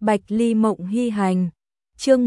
Bạch Ly Mộng Hy Hành. Chương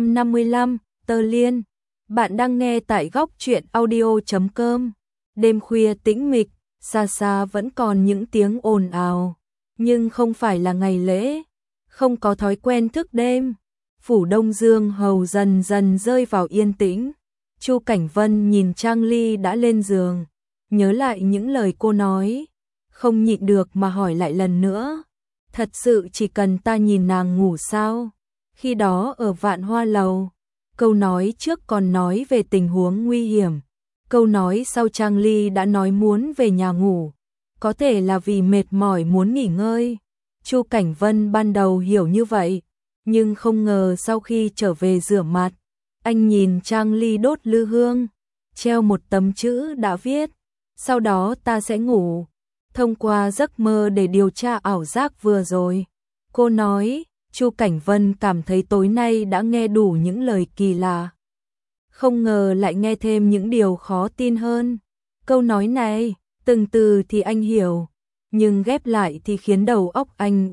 155, Tơ Liên. Bạn đang nghe tại góc truyện audio.com. Đêm khuya tĩnh mịch, xa xa vẫn còn những tiếng ồn ào, nhưng không phải là ngày lễ, không có thói quen thức đêm. Phủ Đông Dương Hầu dần dần rơi vào yên tĩnh. Chu Cảnh Vân nhìn Trang Ly đã lên giường, nhớ lại những lời cô nói, không nhịn được mà hỏi lại lần nữa. Thật sự chỉ cần ta nhìn nàng ngủ sao? Khi đó ở Vạn Hoa Lầu, câu nói trước còn nói về tình huống nguy hiểm, câu nói sau Trang Ly đã nói muốn về nhà ngủ, có thể là vì mệt mỏi muốn nghỉ ngơi. Chu Cảnh Vân ban đầu hiểu như vậy, nhưng không ngờ sau khi trở về rửa mặt, anh nhìn Trang Ly đốt lư hương, treo một tấm chữ đã viết, sau đó ta sẽ ngủ, thông qua giấc mơ để điều tra ảo giác vừa rồi. Cô nói, Chu Cảnh Vân cảm thấy tối nay đã nghe đủ những lời kỳ lạ. Không ngờ lại nghe thêm những điều khó tin hơn. Câu nói này, từng từ thì anh hiểu, nhưng ghép lại thì khiến đầu óc anh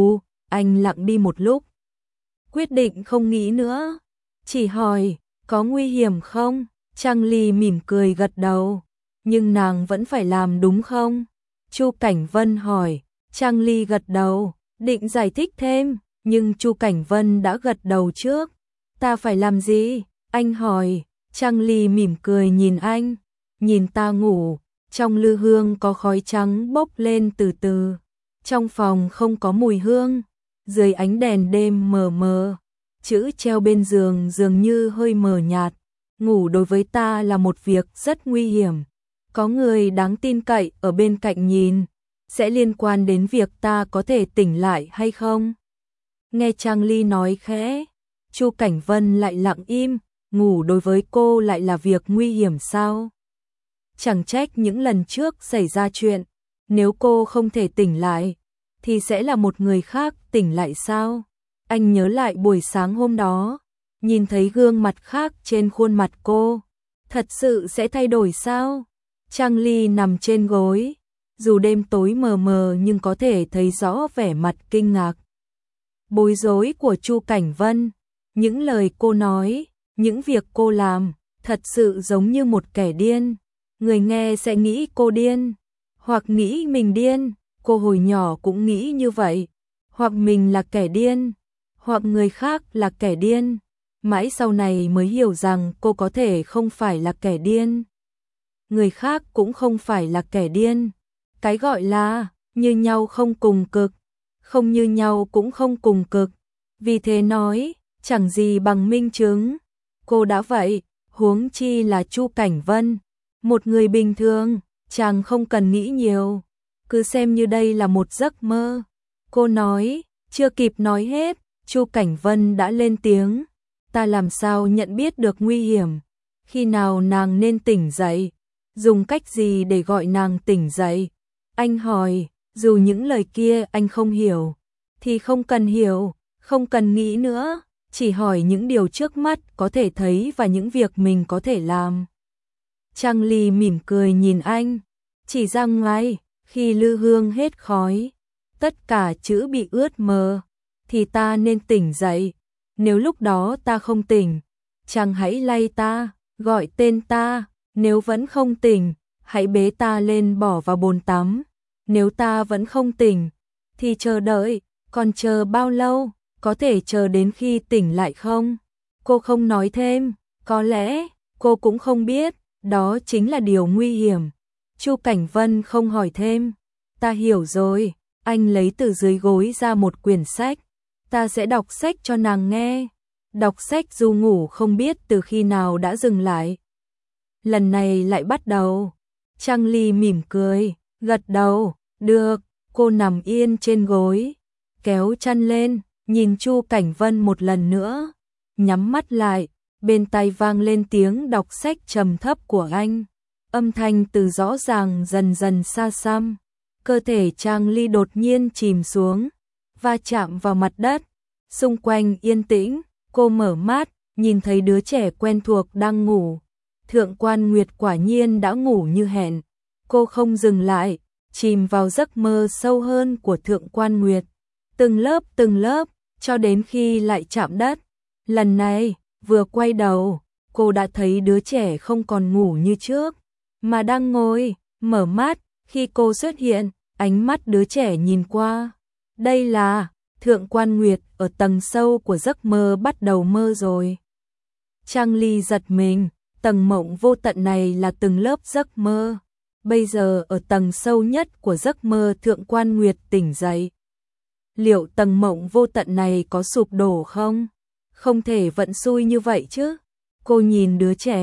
anh lặng đi một lúc. Quyết định không nghĩ nữa, chỉ hỏi, có nguy hiểm không? Trang Ly mỉm cười gật đầu, nhưng nàng vẫn phải làm đúng không? Chu Cảnh Vân hỏi, Trang Ly gật đầu, định giải thích thêm, nhưng Chu Cảnh Vân đã gật đầu trước. Ta phải làm gì? Anh hỏi. Trang Ly mỉm cười nhìn anh, nhìn ta ngủ, trong lư hương có khói trắng bốc lên từ từ, trong phòng không có mùi hương, dưới ánh đèn đêm mờ mờ, chữ treo bên giường dường như hơi mờ nhạt. Ngủ đối với ta là một việc rất nguy hiểm, có người đáng tin cậy ở bên cạnh nhìn, sẽ liên quan đến việc ta có thể tỉnh lại hay không. Nghe Trang Ly nói khẽ, Chu Cảnh Vân lại lặng im, ngủ đối với cô lại là việc nguy hiểm sao? Chẳng trách những lần trước xảy ra chuyện, nếu cô không thể tỉnh lại, thì sẽ là một người khác tỉnh lại sao? Anh nhớ lại buổi sáng hôm đó, nhìn thấy gương mặt khác trên khuôn mặt cô, thật sự sẽ thay đổi sao? Trang Ly nằm trên gối, dù đêm tối mờ mờ nhưng có thể thấy rõ vẻ mặt kinh ngạc, bối rối của Chu Cảnh Vân. Những lời cô nói, những việc cô làm, thật sự giống như một kẻ điên. Người nghe sẽ nghĩ cô điên, hoặc nghĩ mình điên, cô hồi nhỏ cũng nghĩ như vậy, hoặc mình là kẻ điên, hoặc người khác là kẻ điên. Mãi sau này mới hiểu rằng cô có thể không phải là kẻ điên, người khác cũng không phải là kẻ điên. Cái gọi là như nhau không cùng cực, không như nhau cũng không cùng cực. Vì thế nói, chẳng gì bằng minh chứng. Cô đã vậy, huống chi là Chu Cảnh Vân, một người bình thường, chàng không cần nghĩ nhiều, cứ xem như đây là một giấc mơ. Cô nói, chưa kịp nói hết, Chu Cảnh Vân đã lên tiếng. Ta làm sao nhận biết được nguy hiểm? Khi nào nàng nên tỉnh dậy? Dùng cách gì để gọi nàng tỉnh dậy? Anh hỏi, dù những lời kia anh không hiểu, thì không cần hiểu, không cần nghĩ nữa, chỉ hỏi những điều trước mắt có thể thấy và những việc mình có thể làm. Trang Ly mỉm cười nhìn anh, chỉ ra ngoài, khi lư hương hết khói, tất cả chữ bị ướt mờ, thì ta nên tỉnh dậy. Nếu lúc đó ta không tỉnh, chàng hãy lay ta, gọi tên ta, nếu vẫn không tỉnh, hãy bế ta lên bỏ vào bồn tắm. Nếu ta vẫn không tỉnh, thì chờ đợi, còn chờ bao lâu, có thể chờ đến khi tỉnh lại không? Cô không nói thêm, có lẽ cô cũng không biết, đó chính là điều nguy hiểm. Chu Cảnh Vân không hỏi thêm, ta hiểu rồi. Anh lấy từ dưới gối ra một quyển sách, ta sẽ đọc sách cho nàng nghe. Đọc sách dù ngủ không biết từ khi nào đã dừng lại, lần này lại bắt đầu. Trang Ly mỉm cười, gật đầu, được. Cô nằm yên trên gối, kéo chăn lên, nhìn Chu Cảnh Vân một lần nữa, nhắm mắt lại, bên tai vang lên tiếng đọc sách trầm thấp của anh. Âm thanh từ rõ ràng dần dần xa xăm, cơ thể Trang Ly đột nhiên chìm xuống, va chạm vào mặt đất, xung quanh yên tĩnh. Cô mở mắt, nhìn thấy đứa trẻ quen thuộc đang ngủ. Thượng Quan Nguyệt quả nhiên đã ngủ như hẹn. Cô không dừng lại, chìm vào giấc mơ sâu hơn của Thượng Quan Nguyệt. Từng lớp cho đến khi lại chạm đất. Lần này, vừa quay đầu, cô đã thấy đứa trẻ không còn ngủ như trước, mà đang ngồi, mở mắt. Khi cô xuất hiện, ánh mắt đứa trẻ nhìn qua. Đây là Thượng Quan Nguyệt ở tầng sâu của giấc mơ bắt đầu mơ rồi. Trang Ly giật mình, tầng mộng vô tận này là từng lớp giấc mơ. Bây giờ ở tầng sâu nhất của giấc mơ Thượng Quan Nguyệt tỉnh dậy. Liệu tầng mộng vô tận này có sụp đổ không? Không thể vận xui như vậy chứ. Cô nhìn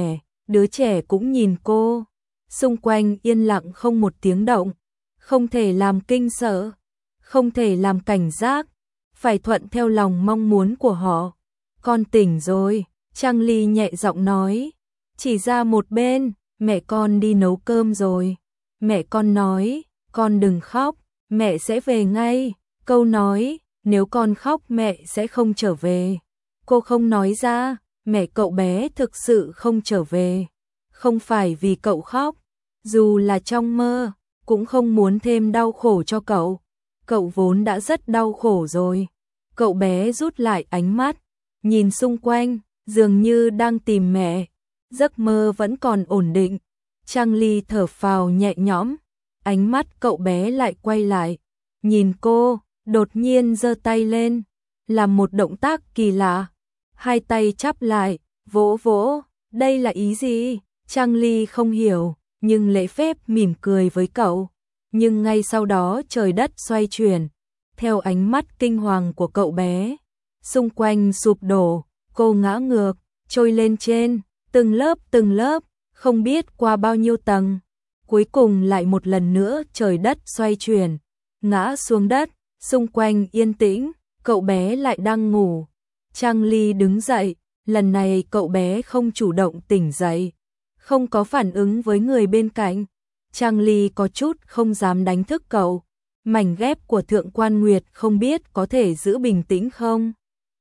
đứa trẻ cũng nhìn cô. Xung quanh yên lặng không một tiếng động. Không thể làm kinh sợ, không thể làm cảnh giác, phải thuận theo lòng mong muốn của họ. Con tỉnh rồi, Trang Ly nhẹ giọng nói, chỉ ra một bên, mẹ con đi nấu cơm rồi. Mẹ con nói, con đừng khóc, mẹ sẽ về ngay. Câu nói, nếu con khóc mẹ sẽ không trở về. Cô không nói ra, mẹ cậu bé thực sự không trở về. Không phải vì cậu khóc, dù là trong mơ, cũng không muốn thêm đau khổ cho cậu. Cậu vốn đã rất đau khổ rồi. Cậu bé rút lại ánh mắt, nhìn xung quanh, dường như đang tìm mẹ. Giấc mơ vẫn còn ổn định. Trang Ly thở phào nhẹ nhõm, ánh mắt cậu bé lại quay lại, nhìn cô, đột nhiên giơ tay lên, làm một động tác kỳ lạ. Hai tay chắp lại, vỗ vỗ, đây là ý gì? Trang Ly không hiểu, nhưng lễ phép mỉm cười với cậu. Nhưng ngay sau đó trời đất xoay chuyển, theo ánh mắt kinh hoàng của cậu bé. Xung quanh sụp đổ, cô ngã ngược, trôi lên trên, từng lớp, không biết qua bao nhiêu tầng. Cuối cùng lại một lần nữa trời đất xoay chuyển, ngã xuống đất, xung quanh yên tĩnh, cậu bé lại đang ngủ. Trang Ly đứng dậy, lần này cậu bé không chủ động tỉnh dậy, không có phản ứng với người bên cạnh. Trang Ly có chút không dám đánh thức cậu. Mảnh ghép của Thượng Quan Nguyệt không biết có thể giữ bình tĩnh không?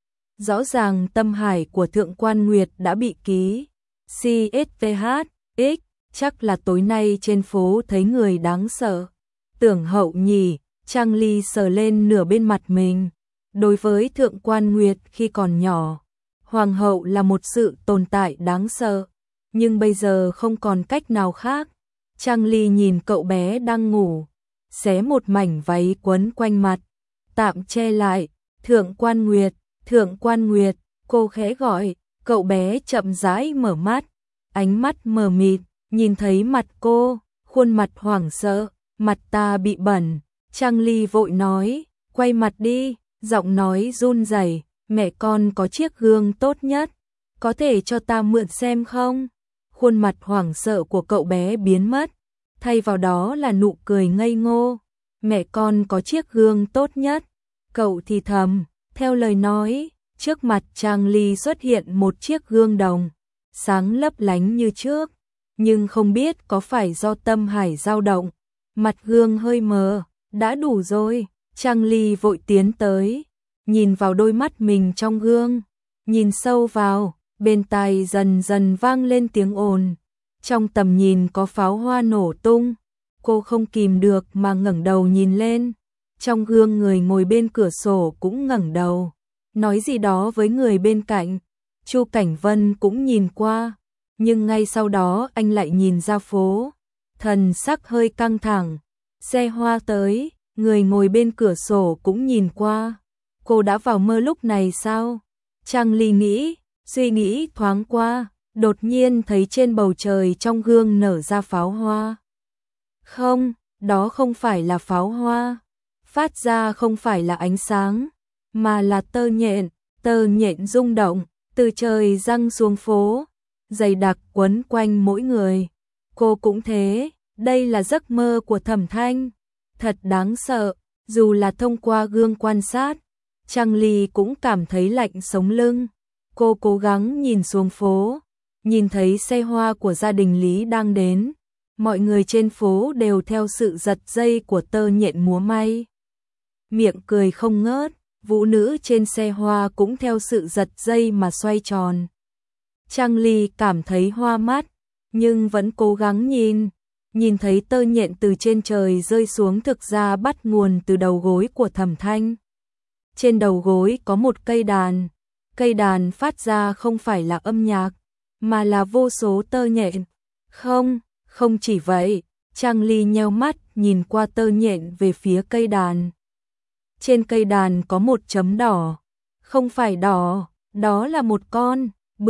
Rõ ràng tâm hải của Thượng Quan Nguyệt đã bị ký CSTHX, chắc là tối nay trên phố thấy người đáng sợ. Tưởng Hậu nhỉ? Trang Ly sờ lên nửa bên mặt mình. Đối với Thượng Quan Nguyệt khi còn nhỏ, Hoàng hậu là một sự tồn tại đáng sợ, nhưng bây giờ không còn cách nào khác. Trang Ly nhìn cậu bé đang ngủ, xé một mảnh váy quấn quanh mặt, tạm che lại. Thượng Quan Nguyệt, cô khẽ gọi, cậu bé chậm rãi mở mắt, ánh mắt mờ mịt, nhìn thấy mặt cô, khuôn mặt hoảng sợ, mặt ta bị bẩn. Trang Ly vội nói, quay mặt đi, giọng nói run rẩy, mẹ con có chiếc gương tốt nhất, có thể cho ta mượn xem không? Khuôn mặt hoảng sợ của cậu bé biến mất, thay vào đó là nụ cười ngây ngô. Mẹ con có chiếc gương tốt nhất, cậu thì thầm, theo lời nói, trước mặt Trang Ly xuất hiện một chiếc gương đồng, sáng lấp lánh như trước, nhưng không biết có phải do tâm hải dao động, mặt gương hơi mờ, đã đủ rồi. Trang Ly vội tiến tới, nhìn vào đôi mắt mình trong gương, nhìn sâu vào, bên tai dần dần vang lên tiếng ồn. Trong tầm nhìn có pháo hoa nổ tung, cô không kìm được mà ngẩng đầu nhìn lên. Trong gương người ngồi bên cửa sổ cũng ngẩng đầu, nói gì đó với người bên cạnh. Chu Cảnh Vân cũng nhìn qua, nhưng ngay sau đó anh lại nhìn ra phố, thần sắc hơi căng thẳng. Xe hoa tới, người ngồi bên cửa sổ cũng nhìn qua. Cô đã vào mơ lúc này sao? Trang Ly nghĩ, suy nghĩ thoáng qua, đột nhiên thấy trên bầu trời trong gương nở ra pháo hoa. Không, đó không phải là pháo hoa, phát ra không phải là ánh sáng, mà là tơ nhện rung động, từ trời giăng xuống phố, dày đặc quấn quanh mỗi người. Cô cũng thế, đây là giấc mơ của Thẩm Thanh, thật đáng sợ. Dù là thông qua gương quan sát, Trang Ly cũng cảm thấy lạnh sống lưng. Cô cố gắng nhìn xuống phố, nhìn thấy xe hoa của gia đình Lý đang đến. Mọi người trên phố đều theo sự giật dây của tơ nhện múa may, miệng cười không ngớt. Vũ nữ trên xe hoa cũng theo sự giật dây mà xoay tròn. Trang Ly cảm thấy hoa mắt, nhưng vẫn cố gắng nhìn thấy tơ nhện từ trên trời rơi xuống thực ra bắt nguồn từ đầu gối của Thẩm Thanh. Trên đầu gối có một cây đàn phát ra không phải là âm nhạc, mà là vô số tơ nhện. Không chỉ vậy, Trang Ly nheo mắt nhìn qua tơ nhện về phía cây đàn. Trên cây đàn có một chấm đỏ, không phải đỏ, đó là một con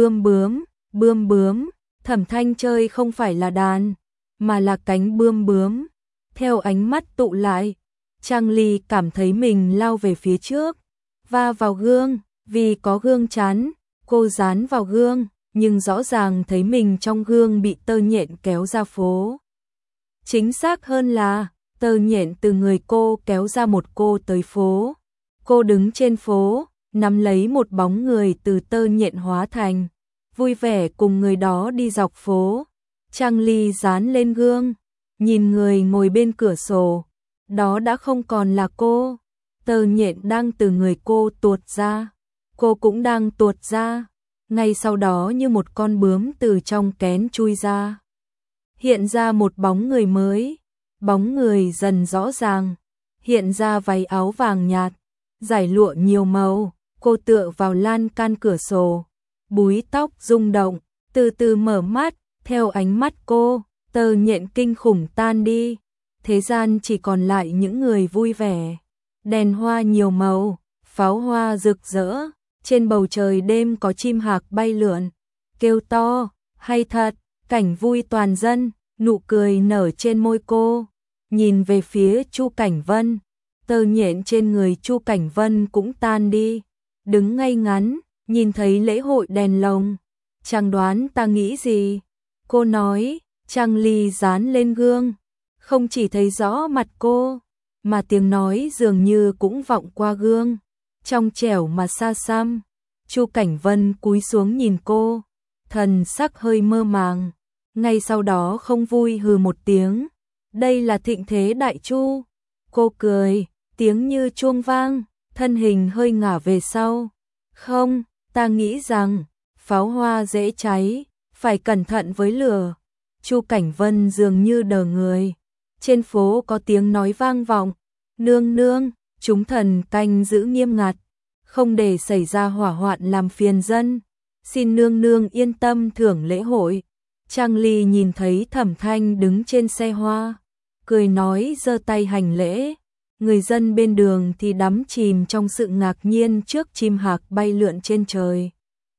bươm bướm. Thẩm Thanh chơi không phải là đàn, mà là cánh bươm bướm. Theo ánh mắt tụ lại, Trang Ly cảm thấy mình lao về phía trước, va vào gương, vì có gương chắn, cô dán vào gương, nhưng rõ ràng thấy mình trong gương bị tơ nhện kéo ra phố. Chính xác hơn là, tơ nhện từ người cô kéo ra một cô tới phố. Cô đứng trên phố, nắm lấy một bóng người từ tơ nhện hóa thành, vui vẻ cùng người đó đi dọc phố. Trang Ly dán lên gương, nhìn người ngồi bên cửa sổ, đó đã không còn là cô. Tơ nhện đang từ người cô tuột ra, cô cũng đang tuột ra. Ngay sau đó như một con bướm từ trong kén chui ra, hiện ra một bóng người mới. Bóng người dần rõ ràng, hiện ra váy áo vàng nhạt, dải lụa nhiều màu. Cô tựa vào lan can cửa sổ, búi tóc rung động, từ từ mở mắt. Theo ánh mắt cô, tơ nhện kinh khủng tan đi, thế gian chỉ còn lại những người vui vẻ. Đèn hoa nhiều màu, pháo hoa rực rỡ, trên bầu trời đêm có chim hạc bay lượn, kêu to, hay thật, cảnh vui toàn dân. Nụ cười nở trên môi cô, nhìn về phía Chu Cảnh Vân, tơ nhện trên người Chu Cảnh Vân cũng tan đi, đứng ngay ngắn, nhìn thấy lễ hội đèn lồng. Chàng đoán ta nghĩ gì? Cô nói. Trang Ly dán lên gương, không chỉ thấy rõ mặt cô, mà tiếng nói dường như cũng vọng qua gương, trong trẻo mà xa xăm. Chu Cảnh Vân cúi xuống nhìn cô, thần sắc hơi mơ màng, ngay sau đó không vui hừ một tiếng. Đây là thịnh thế đại chu. Cô cười, tiếng như chuông vang, thân hình hơi ngả về sau. Không, ta nghĩ rằng pháo hoa dễ cháy, phải cẩn thận với lửa. Chu Cảnh Vân dường như đờ người. Trên phố có tiếng nói vang vọng, nương nương, chúng thần canh giữ nghiêm ngặt, không để xảy ra hỏa hoạn làm phiền dân, xin nương nương yên tâm thưởng lễ hội. Trang Ly nhìn thấy Thẩm Thanh đứng trên xe hoa, cười nói giơ tay hành lễ. Người dân bên đường thì đắm chìm trong sự ngạc nhiên trước chim hạc bay lượn trên trời.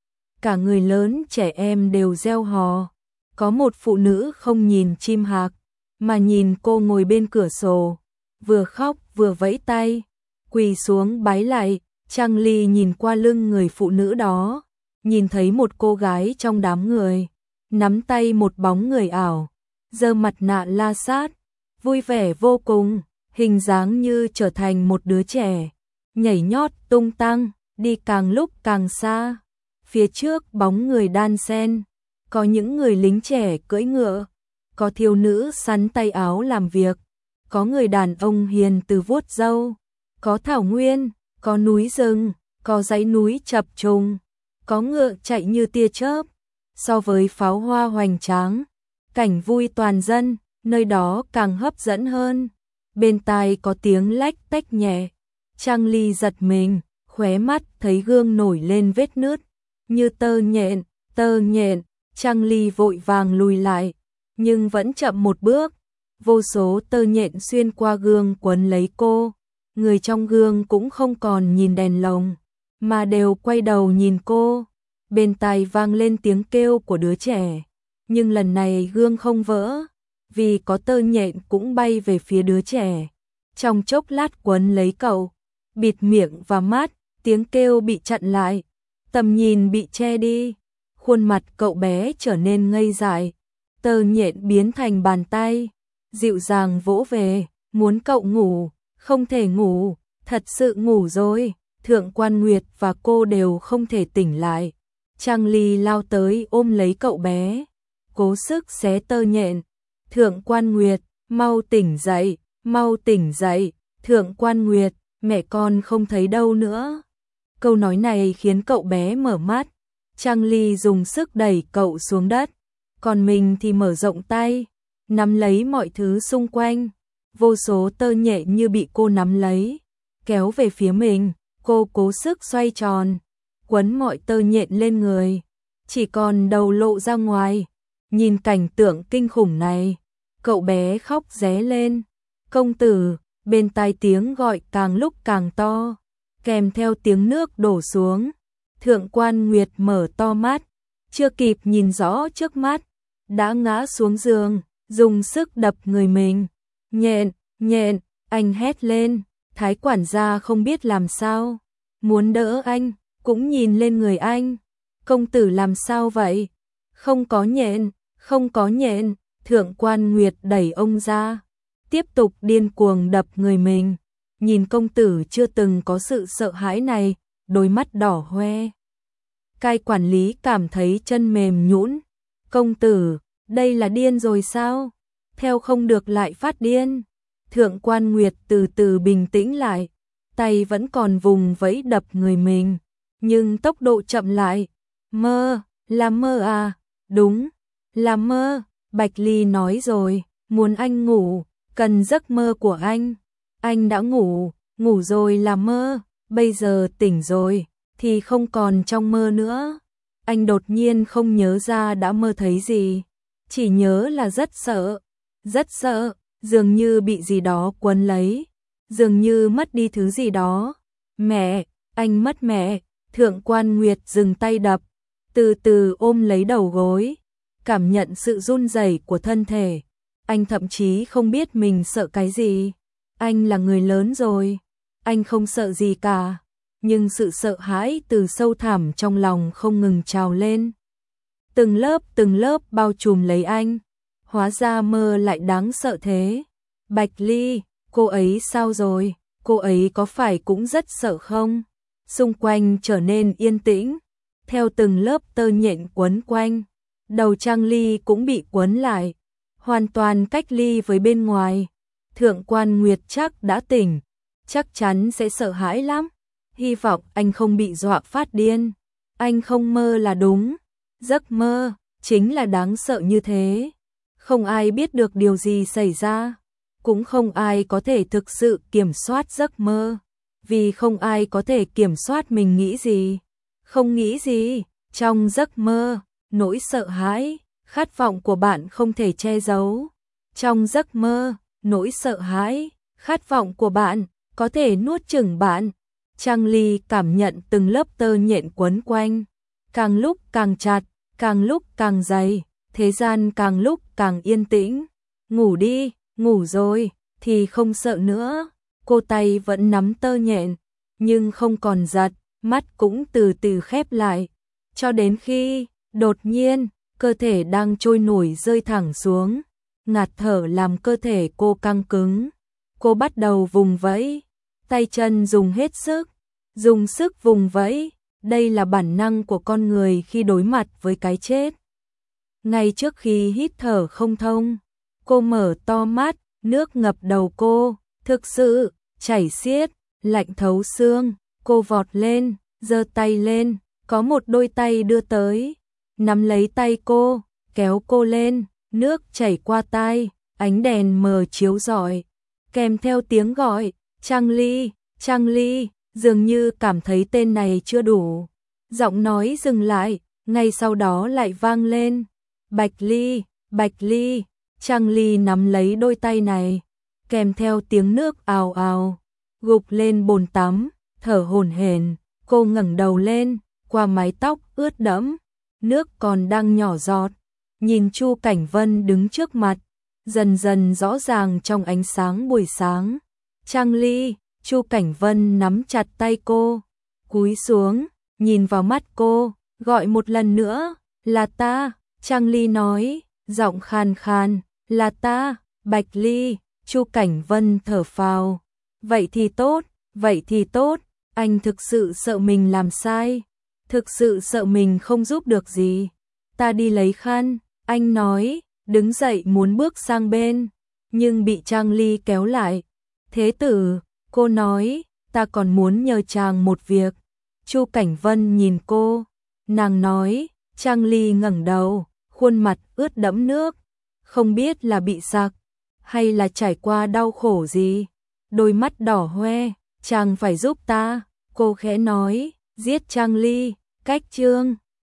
Cả người lớn trẻ em đều reo hò. Có một phụ nữ không nhìn chim hạc, mà nhìn cô ngồi bên cửa sổ, vừa khóc vừa vẫy tay, quỳ xuống bái lại. Trang Ly nhìn qua lưng người phụ nữ đó, nhìn thấy một cô gái trong đám người, nắm tay một bóng người ảo, giơ mặt nạ la sát, vui vẻ vô cùng, hình dáng như trở thành một đứa trẻ, nhảy nhót tung tăng, đi càng lúc càng xa. Phía trước bóng người đan xen, có những người lính trẻ cưỡi ngựa, có thiếu nữ sắn tay áo làm việc, có người đàn ông hiền từ vuốt râu, có thảo nguyên, có núi rừng, có dãy núi chập trùng, có ngựa chạy như tia chớp. So với pháo hoa hoành tráng, cảnh vui toàn dân, nơi đó càng hấp dẫn hơn. Bên tai có tiếng lách tách nhẹ. Trang Ly giật mình, khóe mắt thấy gương nổi lên vết nứt, như tơ nhện. Trang Ly vội vàng lùi lại, nhưng vẫn chậm một bước. Vô số tơ nhện xuyên qua gương quấn lấy cô. Người trong gương cũng không còn nhìn đèn lồng, mà đều quay đầu nhìn cô. Bên tai vang lên tiếng kêu của đứa trẻ, nhưng lần này gương không vỡ, vì có tơ nhện cũng bay về phía đứa trẻ. Trong chốc lát quấn lấy cậu, bịt miệng và mắt, tiếng kêu bị chặn lại, tầm nhìn bị che đi. Khuôn mặt cậu bé trở nên ngây dại, tơ nhện biến thành bàn tay, dịu dàng vỗ về, muốn cậu ngủ, không thể ngủ, thật sự ngủ rồi. Thượng Quan Nguyệt và cô đều không thể tỉnh lại. Trang Ly lao tới ôm lấy cậu bé, cố sức xé tơ nhện. Thượng Quan Nguyệt, mau tỉnh dậy, mau tỉnh dậy. Thượng Quan Nguyệt, mẹ con không thấy đâu nữa. Câu nói này khiến cậu bé mở mắt. Trang Ly dùng sức đẩy cậu xuống đất, còn mình thì mở rộng tay, nắm lấy mọi thứ xung quanh. Vô số tơ nhện như bị cô nắm lấy, kéo về phía mình. Cô cố sức xoay tròn, quấn mọi tơ nhện lên người, chỉ còn đầu lộ ra ngoài. Nhìn cảnh tượng kinh khủng này, cậu bé khóc ré lên. Công tử, bên tai tiếng gọi càng lúc càng to, kèm theo tiếng nước đổ xuống. Thượng quan Nguyệt mở to mắt, chưa kịp nhìn rõ trước mắt, đã ngã xuống giường, dùng sức đập người mình. Nhện, nhện, anh hét lên, Thái quản gia không biết làm sao, muốn đỡ anh, cũng nhìn lên người anh. Công tử làm sao vậy? Không có nhện, không có nhện. Thượng quan Nguyệt đẩy ông ra, tiếp tục điên cuồng đập người mình. Nhìn công tử chưa từng có sự sợ hãi này, đôi mắt đỏ hoe. Cai quản lý cảm thấy chân mềm nhũn. Công tử, đây là điên rồi sao? Theo không được lại phát điên. Thượng quan Nguyệt từ từ bình tĩnh lại, tay vẫn còn vùng vẫy đập người mình, nhưng tốc độ chậm lại. Mơ, là mơ à? Đúng, là mơ. Bạch Ly nói rồi, muốn anh ngủ, cần giấc mơ của anh. Anh đã ngủ, ngủ rồi là mơ, bây giờ tỉnh rồi, thì không còn trong mơ nữa. Anh đột nhiên không nhớ ra đã mơ thấy gì, chỉ nhớ là rất sợ, dường như bị gì đó quấn lấy, dường như mất đi thứ gì đó. Mẹ, anh mất mẹ. Thượng quan Nguyệt dừng tay đập, từ từ ôm lấy đầu gối, cảm nhận sự run rẩy của thân thể. Anh thậm chí không biết mình sợ cái gì. Anh là người lớn rồi, anh không sợ gì cả, nhưng sự sợ hãi từ sâu thẳm trong lòng không ngừng trào lên. Từng lớp bao trùm lấy anh. Hóa ra mơ lại đáng sợ thế. Bạch Ly, cô ấy sao rồi? Cô ấy có phải cũng rất sợ không? Xung quanh trở nên yên tĩnh, theo từng lớp tơ nhện quấn quanh, đầu Trang Ly cũng bị quấn lại, hoàn toàn cách ly với bên ngoài. Thượng quan Nguyệt chắc đã tỉnh, chắc chắn sẽ sợ hãi lắm. Hy vọng anh không bị dọa phát điên. Anh không mơ là đúng, giấc mơ chính là đáng sợ như thế. Không ai biết được điều gì xảy ra, cũng không ai có thể thực sự kiểm soát giấc mơ, vì không ai có thể kiểm soát mình nghĩ gì, không nghĩ gì. Trong giấc mơ, nỗi sợ hãi, khát vọng của bạn không thể che giấu. Trong giấc mơ, nỗi sợ hãi, khát vọng của bạn có thể nuốt chửng bạn. Trang Ly cảm nhận từng lớp tơ nhện quấn quanh, càng lúc càng chặt, càng lúc càng dày, thế gian càng lúc càng yên tĩnh. Ngủ đi, ngủ rồi, thì không sợ nữa. Cô tay vẫn nắm tơ nhện, nhưng không còn giật, mắt cũng từ từ khép lại. Cho đến khi, đột nhiên, cơ thể đang trôi nổi rơi thẳng xuống, ngạt thở làm cơ thể cô căng cứng. Cô bắt đầu vùng vẫy, tay chân dùng hết sức, dùng sức vùng vẫy. Đây là bản năng của con người khi đối mặt với cái chết. Ngay trước khi hít thở không thông, cô mở to mắt, nước ngập đầu cô, thực sự chảy xiết, lạnh thấu xương. Cô vọt lên, giơ tay lên, có một đôi tay đưa tới, nắm lấy tay cô, kéo cô lên, nước chảy qua tai, ánh đèn mờ chiếu rọi, kèm theo tiếng gọi, Trang Ly, Trang Ly. Dường như cảm thấy tên này chưa đủ, giọng nói dừng lại, ngay sau đó lại vang lên, Bạch Ly, Bạch Ly. Trang Ly nắm lấy đôi tay này, kèm theo tiếng nước ào ào, gục lên bồn tắm, thở hổn hển. Cô ngẩng đầu lên, qua mái tóc ướt đẫm, nước còn đang nhỏ giọt, nhìn Chu Cảnh Vân đứng trước mặt, dần dần rõ ràng trong ánh sáng buổi sáng. Trang Ly. Chu Cảnh Vân nắm chặt tay cô, cúi xuống, nhìn vào mắt cô, gọi một lần nữa, là ta. Trang Ly nói, giọng khàn khàn, là ta. Bạch Ly. Chu Cảnh Vân thở phào, vậy thì tốt, vậy thì tốt. Anh thực sự sợ mình làm sai, thực sự sợ mình không giúp được gì. Ta đi lấy khăn, anh nói, đứng dậy muốn bước sang bên, nhưng bị Trang Ly kéo lại. Thế tử, cô nói, ta còn muốn nhờ chàng một việc. Chu Cảnh Vân nhìn cô, nàng nói. Trang Ly ngẩng đầu, khuôn mặt ướt đẫm nước, không biết là bị sặc hay là trải qua đau khổ gì, đôi mắt đỏ hoe. Chàng phải giúp ta, Cô khẽ nói, giết Trang Ly, cách chương